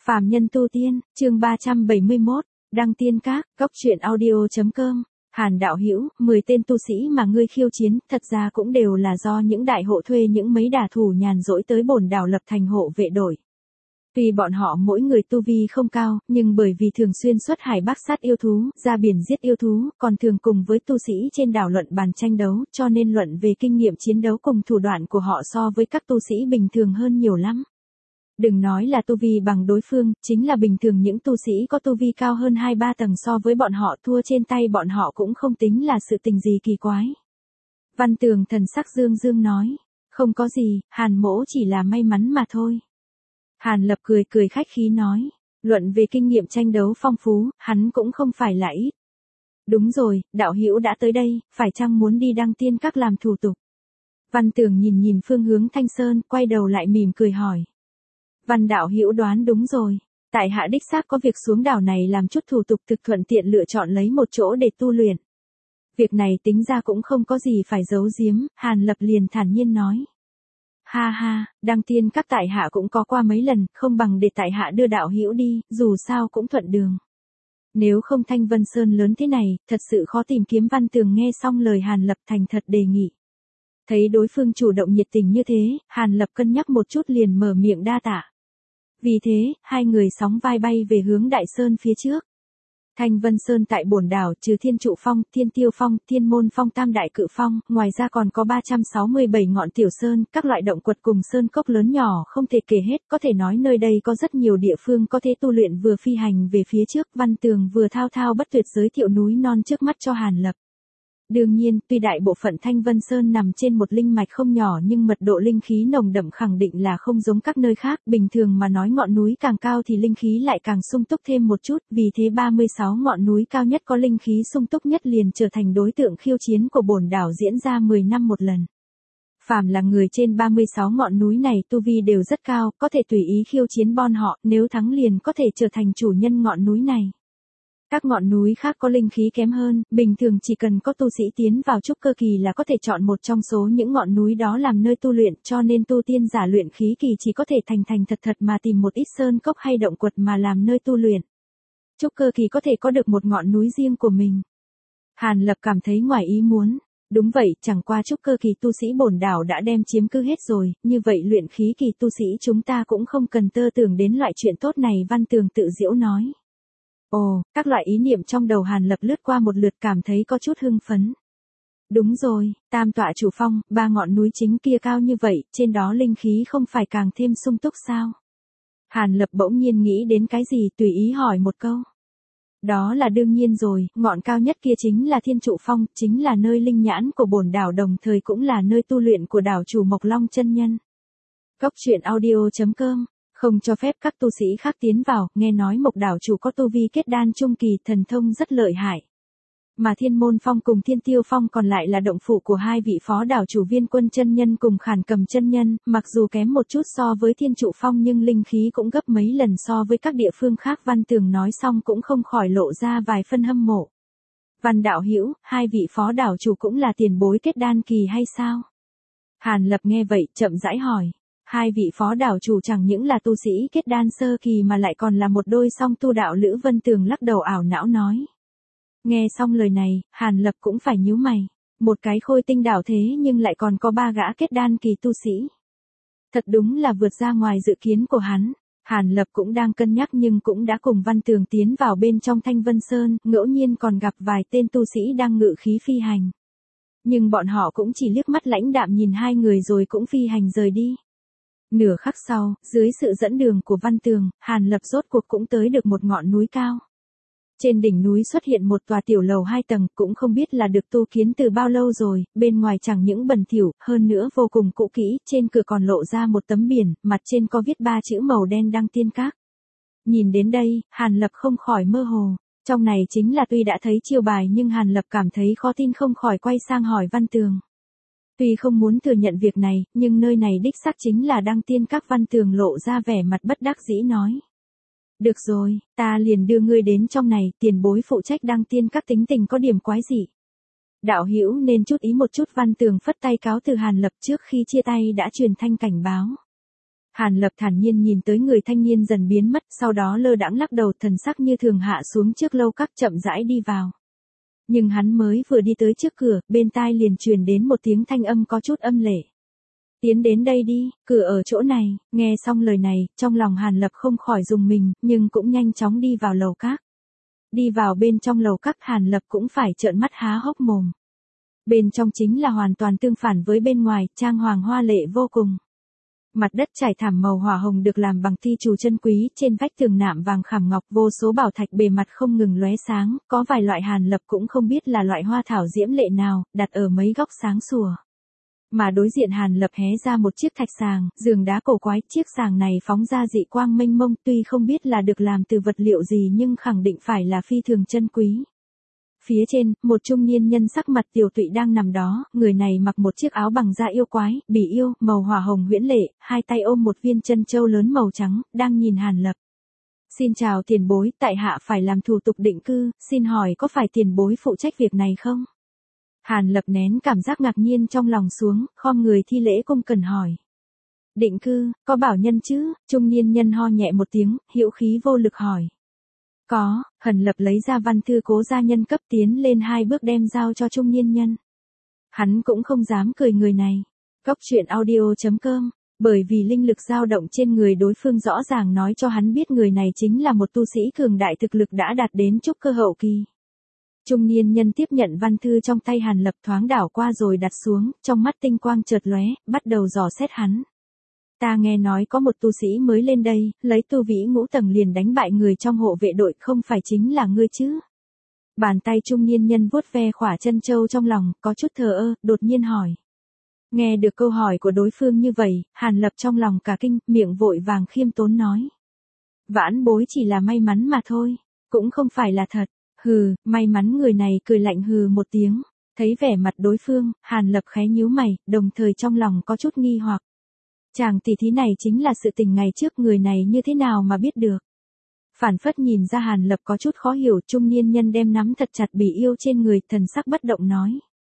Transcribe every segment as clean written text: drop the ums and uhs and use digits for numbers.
Phàm nhân tu tiên, chương 371, đăng tiên các, góc truyện audio.com. Hàn đạo hữu, 10 tên tu sĩ mà ngươi khiêu chiến, thật ra cũng đều là do những đại hộ thuê những mấy đả thủ nhàn rỗi tới bổn đảo lập thành hộ vệ đổi. Tuy bọn họ mỗi người tu vi không cao, nhưng bởi vì thường xuyên xuất hải bắc sát yêu thú, ra biển giết yêu thú, còn thường cùng với tu sĩ trên đảo luận bàn tranh đấu, cho nên luận về kinh nghiệm chiến đấu cùng thủ đoạn của họ so với các tu sĩ bình thường hơn nhiều lắm. Đừng nói là tu vi bằng đối phương, chính là bình thường những tu sĩ có tu vi cao hơn 2-3 tầng so với bọn họ thua trên tay bọn họ cũng không tính là sự tình gì kỳ quái. Văn Tường thần sắc dương dương nói, không có gì, Hàn mỗ chỉ là may mắn mà thôi. Hàn Lập cười cười khách khí nói, luận về kinh nghiệm tranh đấu phong phú, hắn cũng không phải là ít. Đúng rồi, đạo hữu đã tới đây, phải chăng muốn đi đăng tiên các làm thủ tục? Văn Tường nhìn phương hướng Thanh Sơn, quay đầu lại mỉm cười hỏi. Văn đạo hữu đoán đúng rồi, tại hạ đích xác có việc xuống đảo này làm chút thủ tục thực thuận tiện lựa chọn lấy một chỗ để tu luyện. Việc này tính ra cũng không có gì phải giấu giếm, Hàn Lập liền thản nhiên nói. Ha ha, đăng tiên các tại hạ cũng có qua mấy lần, không bằng để tại hạ đưa đạo hữu đi, dù sao cũng thuận đường. Nếu không Thanh Vân Sơn lớn thế này, thật sự khó tìm kiếm. Văn Tường nghe xong lời Hàn Lập thành thật đề nghị. Thấy đối phương chủ động nhiệt tình như thế, Hàn Lập cân nhắc một chút liền mở miệng đa tạ. Vì thế, hai người sóng vai bay về hướng Đại Sơn phía trước. Thanh Vân Sơn tại bổn đảo trừ Thiên Trụ Phong, Thiên Tiêu Phong, Thiên Môn Phong Tam Đại Cự Phong, ngoài ra còn có 367 ngọn tiểu sơn, các loại động quật cùng sơn cốc lớn nhỏ không thể kể hết, có thể nói nơi đây có rất nhiều địa phương có thể tu luyện. Vừa phi hành về phía trước, Văn Tường vừa thao thao bất tuyệt giới thiệu núi non trước mắt cho Hàn Lập. Đương nhiên, tuy đại bộ phận Thanh Vân Sơn nằm trên một linh mạch không nhỏ nhưng mật độ linh khí nồng đậm khẳng định là không giống các nơi khác. Bình thường mà nói ngọn núi càng cao thì linh khí lại càng sung túc thêm một chút, vì thế 36 ngọn núi cao nhất có linh khí sung túc nhất liền trở thành đối tượng khiêu chiến của bổn đảo diễn ra 10 năm một lần. Phàm là người trên 36 ngọn núi này tu vi đều rất cao, có thể tùy ý khiêu chiến bọn họ, nếu thắng liền có thể trở thành chủ nhân ngọn núi này. Các ngọn núi khác có linh khí kém hơn, bình thường chỉ cần có tu sĩ tiến vào trúc cơ kỳ là có thể chọn một trong số những ngọn núi đó làm nơi tu luyện, cho nên tu tiên giả luyện khí kỳ chỉ có thể thành thật mà tìm một ít sơn cốc hay động quật mà làm nơi tu luyện. Trúc cơ kỳ có thể có được một ngọn núi riêng của mình. Hàn Lập cảm thấy ngoài ý muốn. Đúng vậy, chẳng qua trúc cơ kỳ tu sĩ bổn đảo đã đem chiếm cứ hết rồi, như vậy luyện khí kỳ tu sĩ chúng ta cũng không cần tơ tưởng đến loại chuyện tốt này. Văn Tường tự giễu nói. Ồ, các loại ý niệm trong đầu Hàn Lập lướt qua một lượt cảm thấy có chút hưng phấn. Đúng rồi, Tam Tọa Chủ Phong, 3 ngọn núi chính kia cao như vậy, trên đó linh khí không phải càng thêm sung túc sao? Hàn Lập bỗng nhiên nghĩ đến cái gì tùy ý hỏi một câu. Đó là đương nhiên rồi, ngọn cao nhất kia chính là Thiên Trụ Phong, chính là nơi linh nhãn của bổn đảo đồng thời cũng là nơi tu luyện của đảo chủ Mộc Long chân nhân. Góc truyện audio.com. Không cho phép các tu sĩ khác tiến vào, nghe nói Mộc đảo chủ có tu vi kết đan trung kỳ, thần thông rất lợi hại. Mà Thiên Môn Phong cùng Thiên Tiêu Phong còn lại là động phủ của hai vị phó đảo chủ Viên Quân chân nhân cùng Khản Cầm chân nhân, mặc dù kém một chút so với Thiên Trụ Phong nhưng linh khí cũng gấp mấy lần so với các địa phương khác. Văn Tường nói xong cũng không khỏi lộ ra vài phân hâm mộ. Văn đạo hữu, hai vị phó đảo chủ cũng là tiền bối kết đan kỳ hay sao? Hàn Lập nghe vậy, chậm rãi hỏi. Hai vị phó đảo chủ chẳng những là tu sĩ kết đan sơ kỳ mà lại còn là một đôi song tu đạo lữ. Vân Tường lắc đầu ảo não nói. Nghe xong lời này, Hàn Lập cũng phải nhíu mày. Một cái khôi tinh đảo thế nhưng lại còn có 3 gã kết đan kỳ tu sĩ. Thật đúng là vượt ra ngoài dự kiến của hắn. Hàn Lập cũng đang cân nhắc nhưng cũng đã cùng Văn Tường tiến vào bên trong Thanh Vân Sơn, ngẫu nhiên còn gặp vài tên tu sĩ đang ngự khí phi hành. Nhưng bọn họ cũng chỉ liếc mắt lãnh đạm nhìn hai người rồi cũng phi hành rời đi. Nửa khắc sau, dưới sự dẫn đường của Văn Tường, Hàn Lập rốt cuộc cũng tới được một ngọn núi cao. Trên đỉnh núi xuất hiện một tòa tiểu lầu 2 tầng, cũng không biết là được tu kiến từ bao lâu rồi, bên ngoài chẳng những bẩn thỉu, hơn nữa vô cùng cũ kỹ, trên cửa còn lộ ra một tấm biển, mặt trên có viết 3 chữ màu đen đăng tiên các. Nhìn đến đây, Hàn Lập không khỏi mơ hồ, trong này chính là tuy đã thấy chiêu bài nhưng Hàn Lập cảm thấy khó tin không khỏi quay sang hỏi Văn Tường. Tuy không muốn thừa nhận việc này, nhưng nơi này đích xác chính là đăng tiên các. Văn Tường lộ ra vẻ mặt bất đắc dĩ nói. Được rồi, ta liền đưa ngươi đến trong này, tiền bối phụ trách đăng tiên các tính tình có điểm quái gì. Đạo hữu nên chút ý một chút. Văn Tường phất tay cáo từ Hàn Lập trước khi chia tay đã truyền thanh cảnh báo. Hàn Lập thản nhiên nhìn tới người thanh niên dần biến mất, sau đó lơ đãng lắc đầu, thần sắc như thường hạ xuống trước lâu các, chậm rãi đi vào. Nhưng hắn mới vừa đi tới trước cửa, bên tai liền truyền đến một tiếng thanh âm có chút âm lệ. Tiến đến đây đi, cửa ở chỗ này. Nghe xong lời này, trong lòng Hàn Lập không khỏi rùng mình, nhưng cũng nhanh chóng đi vào lầu các. Đi vào bên trong lầu các, Hàn Lập cũng phải trợn mắt há hốc mồm. Bên trong chính là hoàn toàn tương phản với bên ngoài, trang hoàng hoa lệ vô cùng. Mặt đất trải thảm màu hỏa hồng được làm bằng thi trù chân quý, trên vách tường nạm vàng khảm ngọc, vô số bảo thạch bề mặt không ngừng lóe sáng, có vài loại Hàn Lập cũng không biết là loại hoa thảo diễm lệ nào, đặt ở mấy góc sáng sủa. Mà đối diện Hàn Lập hé ra một chiếc thạch sàng, giường đá cổ quái, chiếc sàng này phóng ra dị quang mênh mông, tuy không biết là được làm từ vật liệu gì nhưng khẳng định phải là phi thường chân quý. Phía trên, một trung niên nhân sắc mặt tiều tụy đang nằm đó, người này mặc một chiếc áo bằng da yêu quái, bỉ yêu, màu hỏa hồng huyễn lệ, hai tay ôm một viên chân châu lớn màu trắng, đang nhìn Hàn Lập. Xin chào tiền bối, tại hạ phải làm thủ tục định cư, xin hỏi có phải tiền bối phụ trách việc này không? Hàn Lập nén cảm giác ngạc nhiên trong lòng xuống, khom người thi lễ cung cần hỏi. Định cư, có bảo nhân chứ? Trung niên nhân ho nhẹ một tiếng, hữu khí vô lực hỏi. Có. Hàn Lập lấy ra văn thư cố gia nhân cấp, tiến lên 2 bước đem giao cho trung niên nhân. Hắn cũng không dám cười người này. Góc truyện audio.com, bởi vì linh lực dao động trên người đối phương rõ ràng nói cho hắn biết người này chính là một tu sĩ cường đại, thực lực đã đạt đến trúc cơ hậu kỳ. Trung niên nhân tiếp nhận văn thư trong tay Hàn Lập, thoáng đảo qua rồi đặt xuống, trong mắt tinh quang chợt lóe, bắt đầu dò xét hắn. Ta nghe nói có một tu sĩ mới lên đây, lấy tu vĩ ngũ tầng liền đánh bại người trong hộ vệ đội, không phải chính là ngươi chứ? Bàn tay trung niên nhân vuốt ve khỏa chân châu trong lòng, có chút thờ ơ, đột nhiên hỏi. Nghe được câu hỏi của đối phương như vậy, Hàn Lập trong lòng cả kinh, miệng vội vàng khiêm tốn nói. Vãn bối chỉ là may mắn mà thôi, cũng không phải là thật. Hừ, may mắn. Người này cười lạnh hừ một tiếng. Thấy vẻ mặt đối phương, Hàn Lập khẽ nhíu mày, đồng thời trong lòng có chút nghi hoặc. Chàng tỷ thí này chính là sự tình ngày trước, người này như thế nào mà biết được? Phản phất nhìn ra Hàn Lập có chút khó hiểu, trung niên nhân đem nắm thật chặt bỉ yêu trên người, thần sắc bất động nói.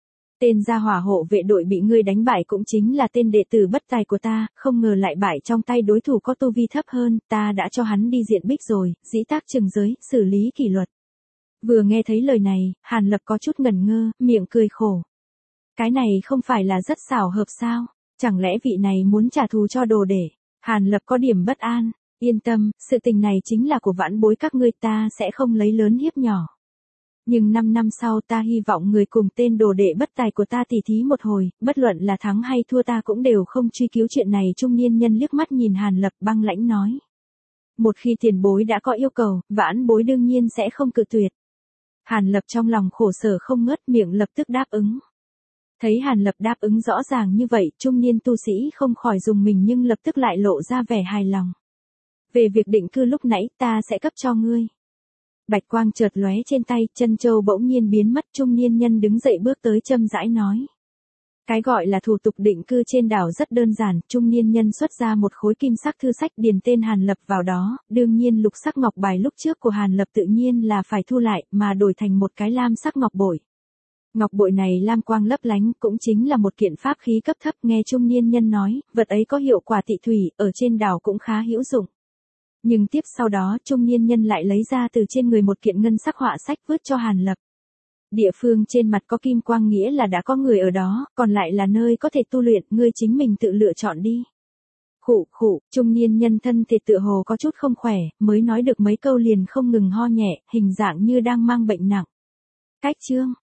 Tên gia hỏa hộ vệ đội bị ngươi đánh bại cũng chính là tên đệ tử bất tài của ta, không ngờ lại bại trong tay đối thủ có tu vi thấp hơn, ta đã cho hắn đi diện bích rồi, dĩ tác trừng giới, xử lý kỷ luật. Vừa nghe thấy lời này, Hàn Lập có chút ngẩn ngơ, miệng cười khổ. Cái này không phải là rất xảo hợp sao? Chẳng lẽ vị này muốn trả thù cho đồ để? Hàn Lập có điểm bất an. Yên tâm, sự tình này chính là của vãn bối các ngươi, ta sẽ không lấy lớn hiếp nhỏ. Nhưng 5 năm sau ta hy vọng người cùng tên đồ đệ bất tài của ta tỉ thí một hồi, bất luận là thắng hay thua ta cũng đều không truy cứu chuyện này. Trung niên nhân liếc mắt nhìn Hàn Lập, băng lãnh nói. Một khi tiền bối đã có yêu cầu, vãn bối đương nhiên sẽ không cự tuyệt. Hàn Lập trong lòng khổ sở không ngớt, miệng lập tức đáp ứng. Thấy Hàn Lập đáp ứng rõ ràng như vậy, trung niên tu sĩ không khỏi rùng mình nhưng lập tức lại lộ ra vẻ hài lòng. Về việc định cư lúc nãy ta sẽ cấp cho ngươi. Bạch quang chợt lóe trên tay, chân châu bỗng nhiên biến mất, trung niên nhân đứng dậy bước tới châm rãi nói. Cái gọi là thủ tục định cư trên đảo rất đơn giản, trung niên nhân xuất ra một khối kim sắc thư sách, điền tên Hàn Lập vào đó, đương nhiên lục sắc ngọc bài lúc trước của Hàn Lập tự nhiên là phải thu lại, mà đổi thành một cái lam sắc ngọc bội. Ngọc bội này lam quang lấp lánh, cũng chính là một kiện pháp khí cấp thấp. Nghe trung niên nhân nói, vật ấy có hiệu quả tị thủy, ở trên đảo cũng khá hữu dụng. Nhưng tiếp sau đó, trung niên nhân lại lấy ra từ trên người một kiện ngân sắc họa sách vứt cho Hàn Lập. Địa phương trên mặt có kim quang nghĩa là đã có người ở đó, còn lại là nơi có thể tu luyện, ngươi chính mình tự lựa chọn đi. Khụ khụ, trung niên nhân thân thể tựa hồ có chút không khỏe, mới nói được mấy câu liền không ngừng ho nhẹ, hình dạng như đang mang bệnh nặng. Cách chương,